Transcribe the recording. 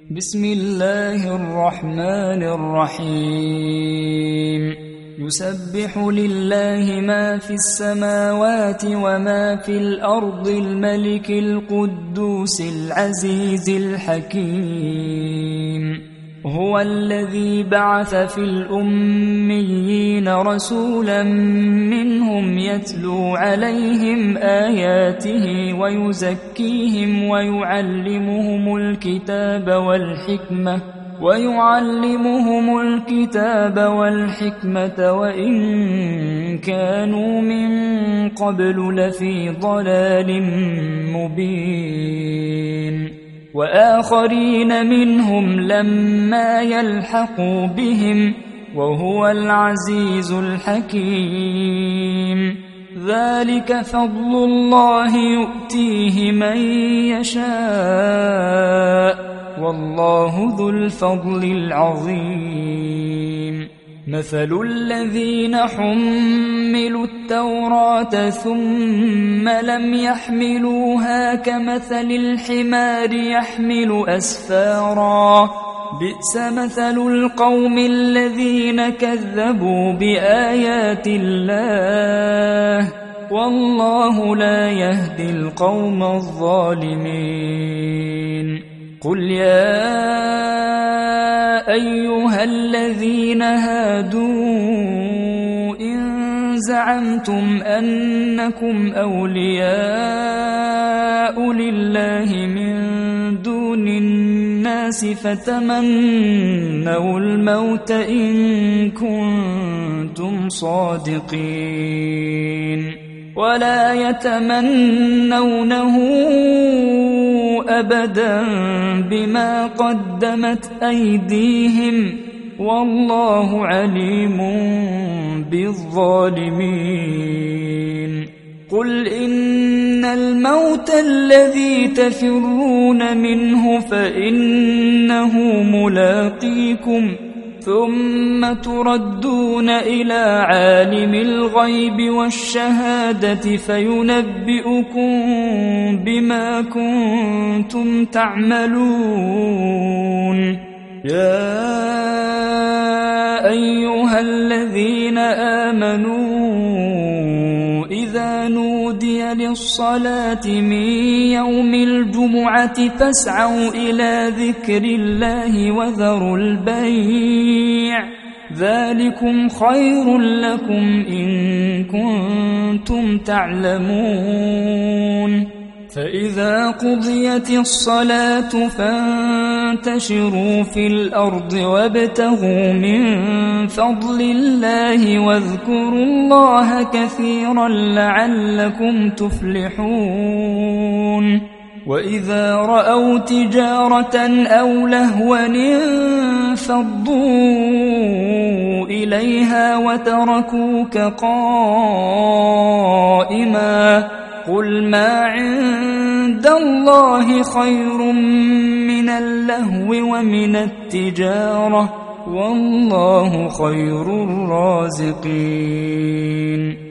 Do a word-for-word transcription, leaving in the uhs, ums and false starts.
بسم الله الرحمن الرحيم يسبح لله ما في السماوات وما في الأرض الملك القدوس العزيز الحكيم هو الذي بعث في الأميين رسولا منهم يتلو عليهم آياته ويزكيهم ويعلمهم الكتاب والحكمة ويعلمهم الكتاب والحكمة وإن كانوا من قبل لفي ضلال مبين وآخرين منهم لما يلحقوا بهم وهو العزيز الحكيم ذلك فضل الله يؤتيه من يشاء والله ذو الفضل العظيم مثل الذين حملوا التوراة ثم لم يحملوها كمثل الحمار يحمل أسفارا بئس مثل القوم الذين كذبوا بآيات الله والله لا يهدي القوم الظالمين قل يا أيها الذين هادوا إن زعمتم أنكم أولياء لله من دون الناس فتمنوا الموت إن كنتم صادقين ولا يتمنونه أبدا بما قدمت أيديهم والله عليم بالظالمين قل إن الموت الذي تفرون منه فإنه ملاقيكم ثم تردون إلى عالم الغيب والشهادة فينبئكم بما كنتم تعملون يا أيها الذين آمنوا إذا نودي للصلاة من يوم الجمعة فاسعوا إلى ذكر الله وذروا البيع ذلكم خير لكم إن كنتم تعلمون فإذا قضيت الصلاة فانتشروا في الأرض وابتغوا من فضل الله واذكروا الله كثيرا لعلكم تفلحون وإذا رأوا تجارة أو لهوا انفضوا إليها وتركوك قائما قل ما عند الله خير من اللهو ومن التجارة والله خير الرازقين